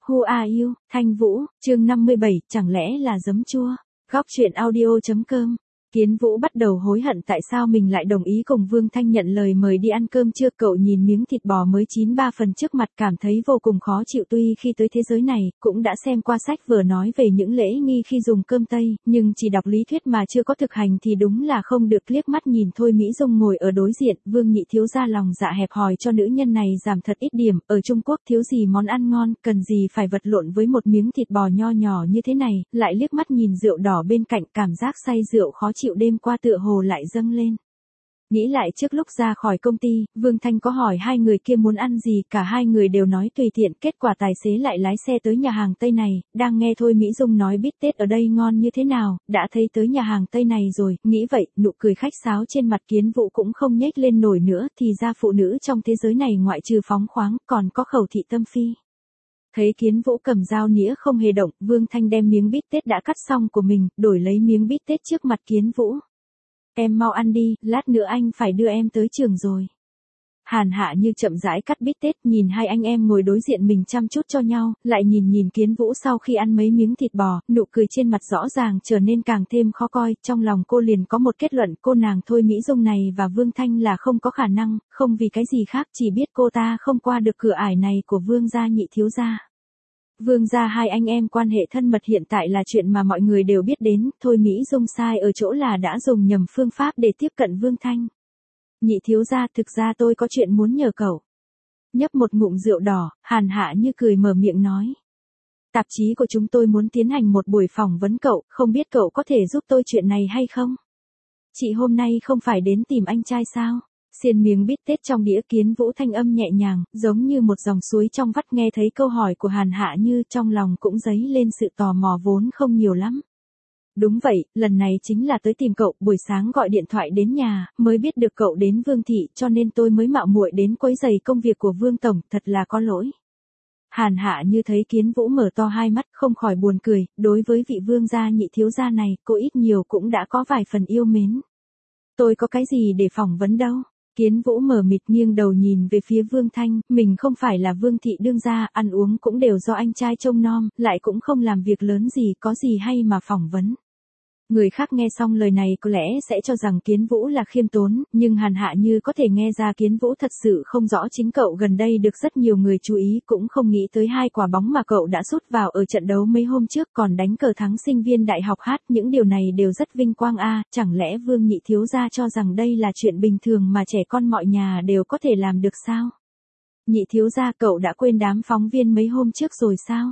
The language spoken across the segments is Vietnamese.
Who are you, Thanh Vũ, chương 57, chẳng lẽ là giấm chua? Góc truyện audio.com. Kiến Vũ bắt đầu hối hận tại sao mình lại đồng ý cùng Vương Thanh nhận lời mời đi ăn cơm trưa. Cậu nhìn miếng thịt bò mới chín 3 phần trước mặt cảm thấy vô cùng khó chịu. Tuy khi tới thế giới này, cũng đã xem qua sách vừa nói về những lễ nghi khi dùng cơm Tây, nhưng chỉ đọc lý thuyết mà chưa có thực hành thì đúng là không được. Liếc mắt nhìn Thôi Mỹ Dung ngồi ở đối diện, Vương Nhị thiếu gia lòng dạ hẹp hòi cho nữ nhân này giảm thật ít điểm. Ở Trung Quốc thiếu gì món ăn ngon, cần gì phải vật lộn với một miếng thịt bò nho nhỏ như thế này. Lại liếc mắt nhìn rượu đỏ bên cạnh, cảm giác say rượu khó chịu đêm qua tựa hồ lại dâng lên. Nghĩ lại trước lúc ra khỏi công ty, Vương Thanh có hỏi hai người kia muốn ăn gì, cả hai người đều nói tùy tiện. Kết quả tài xế lại lái xe tới nhà hàng Tây này. Đang nghe Thôi Mỹ Dung nói bít tết ở đây ngon như thế nào, đã thấy tới nhà hàng Tây này rồi. Nghĩ vậy, nụ cười khách sáo trên mặt Kiến Vũ cũng không nhếch lên nổi nữa. Thì ra phụ nữ trong thế giới này ngoại trừ phóng khoáng, còn có khẩu thị tâm phi. Thấy Kiến Vũ cầm dao nĩa không hề động, Vương Thanh đem miếng bít tết đã cắt xong của mình, đổi lấy miếng bít tết trước mặt Kiến Vũ. Em mau ăn đi, lát nữa anh phải đưa em tới trường rồi. Hàn Hạ Như chậm rãi cắt bít tết, nhìn hai anh em ngồi đối diện mình chăm chút cho nhau, lại nhìn Kiến Vũ sau khi ăn mấy miếng thịt bò, nụ cười trên mặt rõ ràng trở nên càng thêm khó coi. Trong lòng cô liền có một kết luận, cô nàng Thôi Mỹ Dung này và Vương Thanh là không có khả năng, không vì cái gì khác, chỉ biết cô ta không qua được cửa ải này của Vương gia Nhị thiếu gia. Vương gia hai anh em quan hệ thân mật hiện tại là chuyện mà mọi người đều biết đến. Thôi Mỹ Dung sai ở chỗ là đã dùng nhầm phương pháp để tiếp cận Vương Thanh. Nhị thiếu gia, thực ra tôi có chuyện muốn nhờ cậu. Nhấp một ngụm rượu đỏ, Hàn Hạ Như cười mở miệng nói. Tạp chí của chúng tôi muốn tiến hành một buổi phỏng vấn cậu, không biết cậu có thể giúp tôi chuyện này hay không? Chị hôm nay không phải đến tìm anh trai sao? Xiên miếng bít tết trong đĩa, Kiến Vũ thanh âm nhẹ nhàng, giống như một dòng suối trong vắt. Nghe thấy câu hỏi của Hàn Hạ Như, trong lòng cũng dấy lên sự tò mò vốn không nhiều lắm. Đúng vậy, lần này chính là tới tìm cậu, buổi sáng gọi điện thoại đến nhà, mới biết được cậu đến Vương thị, cho nên tôi mới mạo muội đến quấy rầy công việc của Vương tổng, thật là có lỗi. Hàn Hạ Như thấy Kiến Vũ mở to hai mắt, không khỏi buồn cười. Đối với vị Vương gia Nhị thiếu gia này, cô ít nhiều cũng đã có vài phần yêu mến. Tôi có cái gì để phỏng vấn đâu? Kiến Vũ mờ mịt nghiêng đầu nhìn về phía Vương Thanh, mình không phải là Vương thị đương gia, ăn uống cũng đều do anh trai trông nom, lại cũng không làm việc lớn gì, có gì hay mà phỏng vấn. Người khác nghe xong lời này có lẽ sẽ cho rằng Kiến Vũ là khiêm tốn, nhưng Hàn Hạ Như có thể nghe ra Kiến Vũ thật sự không rõ chính cậu gần đây được rất nhiều người chú ý, cũng không nghĩ tới hai quả bóng mà cậu đã sút vào ở trận đấu mấy hôm trước, còn đánh cờ thắng sinh viên đại học hát, những điều này đều rất vinh quang a. Chẳng lẽ Vương Nhị thiếu gia cho rằng đây là chuyện bình thường mà trẻ con mọi nhà đều có thể làm được sao? Nhị thiếu gia, cậu đã quên đám phóng viên mấy hôm trước rồi sao?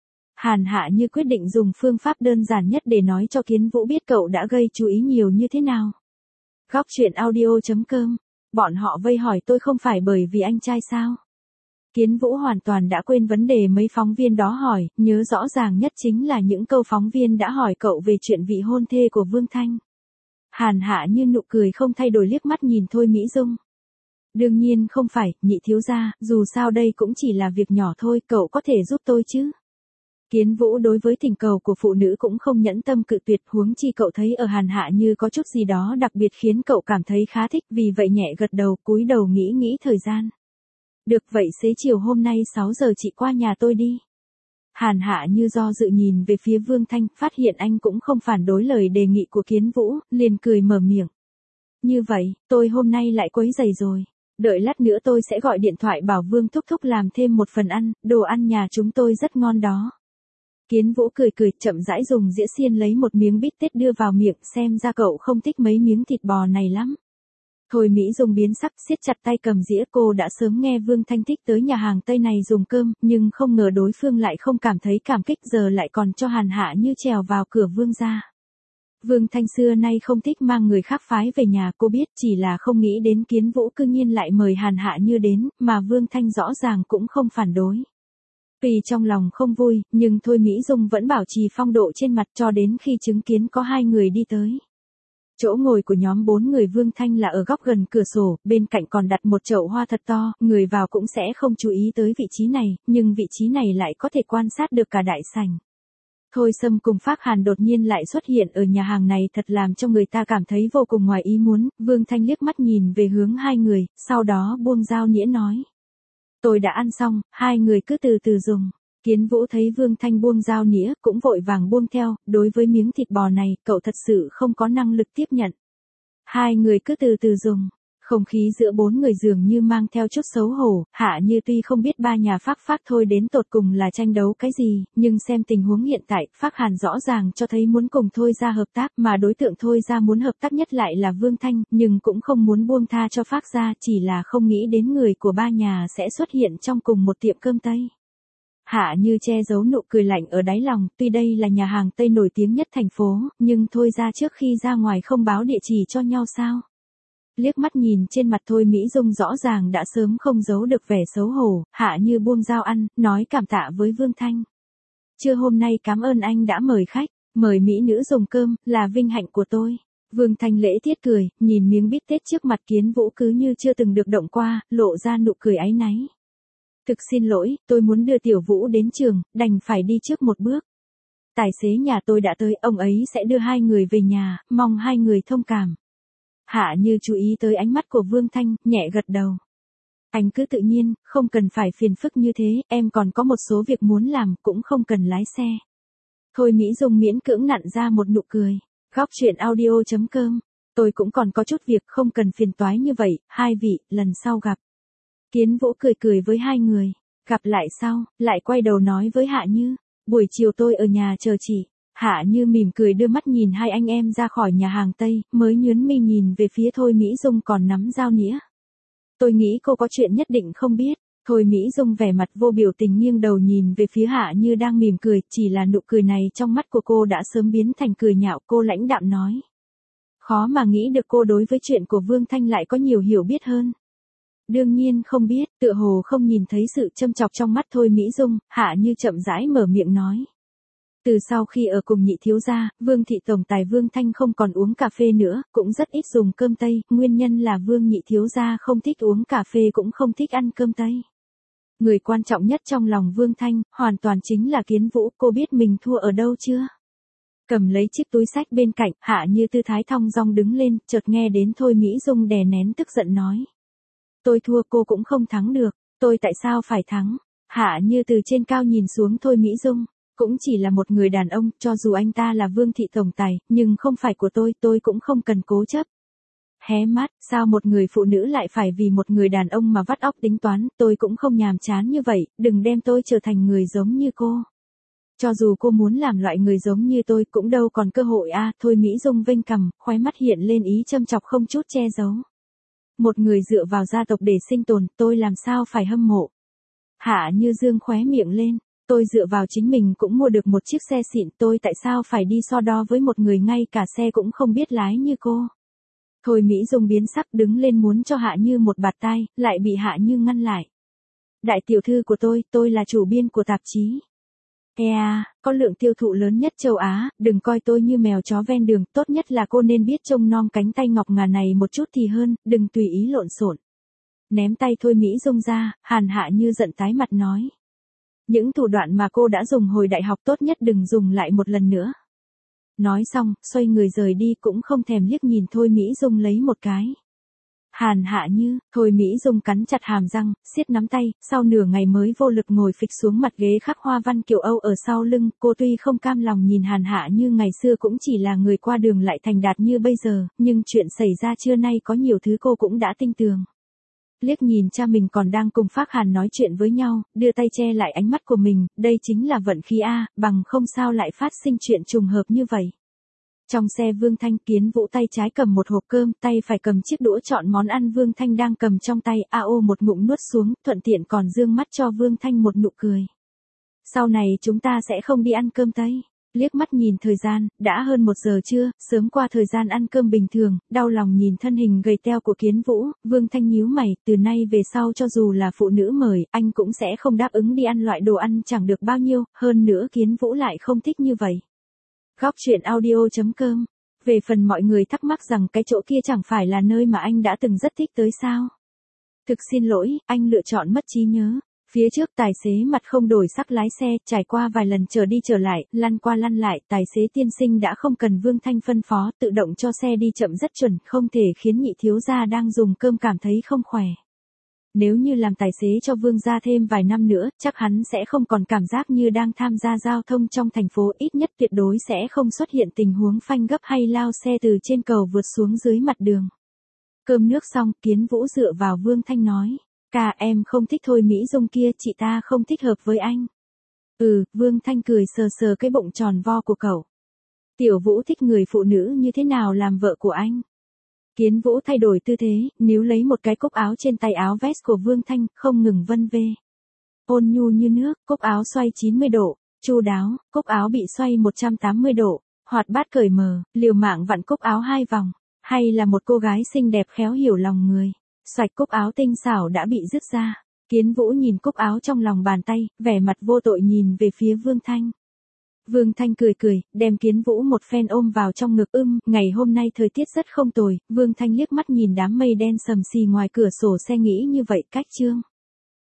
Hàn Hạ Như quyết định dùng phương pháp đơn giản nhất để nói cho Kiến Vũ biết cậu đã gây chú ý nhiều như thế nào. Góc truyện audio.com. Bọn họ vây hỏi tôi không phải bởi vì anh trai sao? Kiến Vũ hoàn toàn đã quên vấn đề mấy phóng viên đó hỏi, nhớ rõ ràng nhất chính là những câu phóng viên đã hỏi cậu về chuyện vị hôn thê của Vương Thanh. Hàn Hạ Như nụ cười không thay đổi, liếc mắt nhìn Thôi Mỹ Dung. Đương nhiên không phải, Nhị thiếu gia, dù sao đây cũng chỉ là việc nhỏ thôi, cậu có thể giúp tôi chứ? Kiến Vũ đối với thỉnh cầu của phụ nữ cũng không nhẫn tâm cự tuyệt, huống chi cậu thấy ở Hàn Hạ Như có chút gì đó đặc biệt khiến cậu cảm thấy khá thích, vì vậy nhẹ gật đầu, cúi đầu nghĩ thời gian. Được vậy xế chiều hôm nay 6 giờ chị qua nhà tôi đi. Hàn Hạ Như do dự nhìn về phía Vương Thanh, phát hiện anh cũng không phản đối lời đề nghị của Kiến Vũ, liền cười mở miệng. Như vậy, tôi hôm nay lại quấy rầy rồi. Đợi lát nữa tôi sẽ gọi điện thoại bảo Vương thúc thúc làm thêm một phần ăn, đồ ăn nhà chúng tôi rất ngon đó. Kiến Vũ cười chậm rãi dùng dĩa xiên lấy một miếng bít tết đưa vào miệng, xem ra cậu không thích mấy miếng thịt bò này lắm. Thôi Mỹ Dung biến sắc, siết chặt tay cầm dĩa. Cô đã sớm nghe Vương Thanh thích tới nhà hàng Tây này dùng cơm, nhưng không ngờ đối phương lại không cảm thấy cảm kích, giờ lại còn cho Hàn Hạ Như trèo vào cửa Vương gia. Vương Thanh xưa nay không thích mang người khác phái về nhà, cô biết, chỉ là không nghĩ đến Kiến Vũ cư nhiên lại mời Hàn Hạ Như đến, mà Vương Thanh rõ ràng cũng không phản đối. Tuy trong lòng không vui, nhưng Thôi Mỹ Dung vẫn bảo trì phong độ trên mặt cho đến khi chứng kiến có hai người đi tới. Chỗ ngồi của nhóm 4 người Vương Thanh là ở góc gần cửa sổ, bên cạnh còn đặt một chậu hoa thật to, người vào cũng sẽ không chú ý tới vị trí này, nhưng vị trí này lại có thể quan sát được cả đại sảnh. Thôi Sâm cùng Phác Hàn đột nhiên lại xuất hiện ở nhà hàng này, thật làm cho người ta cảm thấy vô cùng ngoài ý muốn. Vương Thanh liếc mắt nhìn về hướng hai người, sau đó buông dao nĩa nói. Tôi đã ăn xong, hai người cứ từ từ dùng. Kiến Vũ thấy Vương Thanh buông dao nĩa, cũng vội vàng buông theo, đối với miếng thịt bò này, cậu thật sự không có năng lực tiếp nhận. Hai người cứ từ từ dùng. Không khí giữa bốn người dường như mang theo chút xấu hổ, Hạ Như tuy không biết ba nhà Phác Phác Thôi đến tột cùng là tranh đấu cái gì, nhưng xem tình huống hiện tại, Phác Hàn rõ ràng cho thấy muốn cùng Thôi Gia hợp tác, mà đối tượng Thôi Gia muốn hợp tác nhất lại là Vương Thanh, nhưng cũng không muốn buông tha cho Phác Gia, chỉ là không nghĩ đến người của ba nhà sẽ xuất hiện trong cùng một tiệm cơm Tây. Hạ Như che giấu nụ cười lạnh ở đáy lòng, tuy đây là nhà hàng Tây nổi tiếng nhất thành phố, nhưng Thôi Gia trước khi ra ngoài không báo địa chỉ cho nhau sao? Liếc mắt nhìn trên mặt Thôi Mỹ Dung rõ ràng đã sớm không giấu được vẻ xấu hổ, Hạ Như buông dao ăn, nói cảm tạ với Vương Thanh. Trưa hôm nay cảm ơn anh đã mời khách, mời mỹ nữ dùng cơm, là vinh hạnh của tôi. Vương Thanh lễ tiết cười, nhìn miếng bít tết trước mặt Kiến Vũ cứ như chưa từng được động qua, lộ ra nụ cười áy náy. Thực xin lỗi, tôi muốn đưa Tiểu Vũ đến trường, đành phải đi trước một bước. Tài xế nhà tôi đã tới, ông ấy sẽ đưa hai người về nhà, mong hai người thông cảm. Hạ Như chú ý tới ánh mắt của Vương Thanh, nhẹ gật đầu. Anh cứ tự nhiên, không cần phải phiền phức như thế, em còn có một số việc muốn làm, cũng không cần lái xe. Thôi Mỹ Dung miễn cưỡng nặn ra một nụ cười. Góc chuyện audio.com. Tôi cũng còn có chút việc, không cần phiền toái như vậy, hai vị, lần sau gặp. Kiến Vũ cười cười với hai người. Gặp lại sau, lại quay đầu nói với Hạ Như. Buổi chiều tôi ở nhà chờ chị. Hạ Như mỉm cười đưa mắt nhìn hai anh em ra khỏi nhà hàng Tây, mới nhướng mi nhìn về phía Thôi Mỹ Dung còn nắm dao nĩa. Tôi nghĩ cô có chuyện nhất định không biết. Thôi Mỹ Dung vẻ mặt vô biểu tình nghiêng đầu nhìn về phía Hạ Như đang mỉm cười, chỉ là nụ cười này trong mắt của cô đã sớm biến thành cười nhạo, cô lãnh đạm nói. Khó mà nghĩ được cô đối với chuyện của Vương Thanh lại có nhiều hiểu biết hơn. Đương nhiên không biết, tựa hồ không nhìn thấy sự châm chọc trong mắt Thôi Mỹ Dung, Hạ Như chậm rãi mở miệng nói. Từ sau khi ở cùng nhị thiếu gia, Vương thị tổng tài Vương Thanh không còn uống cà phê nữa, cũng rất ít dùng cơm Tây, nguyên nhân là Vương nhị thiếu gia không thích uống cà phê cũng không thích ăn cơm Tây. Người quan trọng nhất trong lòng Vương Thanh, hoàn toàn chính là Kiến Vũ, cô biết mình thua ở đâu chưa? Cầm lấy chiếc túi xách bên cạnh, Hạ Như tư thái thong dong đứng lên, chợt nghe đến Thôi Mỹ Dung đè nén tức giận nói. Tôi thua cô cũng không thắng được, tôi tại sao phải thắng? Hạ Như từ trên cao nhìn xuống Thôi Mỹ Dung. Cũng chỉ là một người đàn ông, cho dù anh ta là Vương thị tổng tài, nhưng không phải của tôi cũng không cần cố chấp. Hé mắt, sao một người phụ nữ lại phải vì một người đàn ông mà vắt óc tính toán, tôi cũng không nhàm chán như vậy, đừng đem tôi trở thành người giống như cô. Cho dù cô muốn làm loại người giống như tôi cũng đâu còn cơ hội a. Thôi Mỹ Dung vênh cằm, khóe mắt hiện lên ý châm chọc không chút che giấu. Một người dựa vào gia tộc để sinh tồn, tôi làm sao phải hâm mộ. Hạ Như dương khóe miệng lên. Tôi dựa vào chính mình cũng mua được một chiếc xe xịn, tôi tại sao phải đi so đo với một người ngay cả xe cũng không biết lái như cô. Thôi Mỹ Dung biến sắc đứng lên muốn cho Hạ Như một bạt tai, lại bị Hạ Như ngăn lại. Đại tiểu thư của tôi là chủ biên của tạp chí. Có lượng tiêu thụ lớn nhất châu Á, đừng coi tôi như mèo chó ven đường, tốt nhất là cô nên biết trông nom cánh tay ngọc ngà này một chút thì hơn, đừng tùy ý lộn xộn. Ném tay Thôi Mỹ Dung ra, Hạ Như giận tái mặt nói. Những thủ đoạn mà cô đã dùng hồi đại học tốt nhất đừng dùng lại một lần nữa. Nói xong, xoay người rời đi cũng không thèm liếc nhìn Thôi Mỹ Dung lấy một cái. Hạ Như, Thôi Mỹ Dung cắn chặt hàm răng, siết nắm tay, sau nửa ngày mới vô lực ngồi phịch xuống mặt ghế khắc hoa văn kiểu Âu ở sau lưng, cô tuy không cam lòng nhìn Hạ Như ngày xưa cũng chỉ là người qua đường lại thành đạt như bây giờ, nhưng chuyện xảy ra trưa nay có nhiều thứ cô cũng đã tinh tường. Liếc nhìn cha mình còn đang cùng Phác Hàn nói chuyện với nhau, đưa tay che lại ánh mắt của mình, đây chính là vận khí a, bằng không sao lại phát sinh chuyện trùng hợp như vậy. Trong xe Vương Thanh, Kiến Vũ tay trái cầm một hộp cơm, tay phải cầm chiếc đũa chọn món ăn Vương Thanh đang cầm trong tay, một ngụm nuốt xuống, thuận tiện còn dương mắt cho Vương Thanh một nụ cười. Sau này chúng ta sẽ không đi ăn cơm Tây. Liếc mắt nhìn thời gian, đã hơn 1 giờ trưa, sớm qua thời gian ăn cơm bình thường, đau lòng nhìn thân hình gầy teo của Kiến Vũ, Vương Thanh nhíu mày, từ nay về sau cho dù là phụ nữ mời, anh cũng sẽ không đáp ứng đi ăn loại đồ ăn chẳng được bao nhiêu, hơn nữa Kiến Vũ lại không thích như vậy. Góc chuyện audio.com. Về phần mọi người thắc mắc rằng cái chỗ kia chẳng phải là nơi mà anh đã từng rất thích tới sao? Thực xin lỗi, anh lựa chọn mất trí nhớ. Phía trước tài xế mặt không đổi sắc lái xe, trải qua vài lần chờ đi trở lại, lăn qua lăn lại, tài xế tiên sinh đã không cần Vương Thanh phân phó, tự động cho xe đi chậm rất chuẩn, không thể khiến nhị thiếu gia đang dùng cơm cảm thấy không khỏe. Nếu như làm tài xế cho Vương gia thêm vài năm nữa, chắc hắn sẽ không còn cảm giác như đang tham gia giao thông trong thành phố, ít nhất tuyệt đối sẽ không xuất hiện tình huống phanh gấp hay lao xe từ trên cầu vượt xuống dưới mặt đường. Cơm nước xong, Kiến Vũ dựa vào Vương Thanh nói, ca em không thích Thôi Mỹ Dung kia, chị ta không thích hợp với anh. Vương Thanh cười sờ sờ cái bụng tròn vo của cậu. Tiểu Vũ thích người phụ nữ như thế nào làm vợ của anh? Kiến Vũ thay đổi tư thế, níu lấy một cái cúc áo trên tay áo vest của Vương Thanh, không ngừng vân vê. Ôn nhu như nước, cúc áo xoay 90 độ, chu đáo, cúc áo bị xoay 180 độ, hoạt bát cởi mở, liều mạng vặn cúc áo 2 vòng, hay là một cô gái xinh đẹp khéo hiểu lòng người. Xoạch cúc áo tinh xảo đã bị rứt ra. Kiến Vũ nhìn cúc áo trong lòng bàn tay, vẻ mặt vô tội nhìn về phía Vương Thanh. Vương Thanh cười cười, đem Kiến Vũ một phen ôm vào trong ngực. Ngày hôm nay thời tiết rất không tồi. Vương Thanh liếc mắt nhìn đám mây đen sầm xì ngoài cửa sổ xe nghĩ như vậy. Cách chương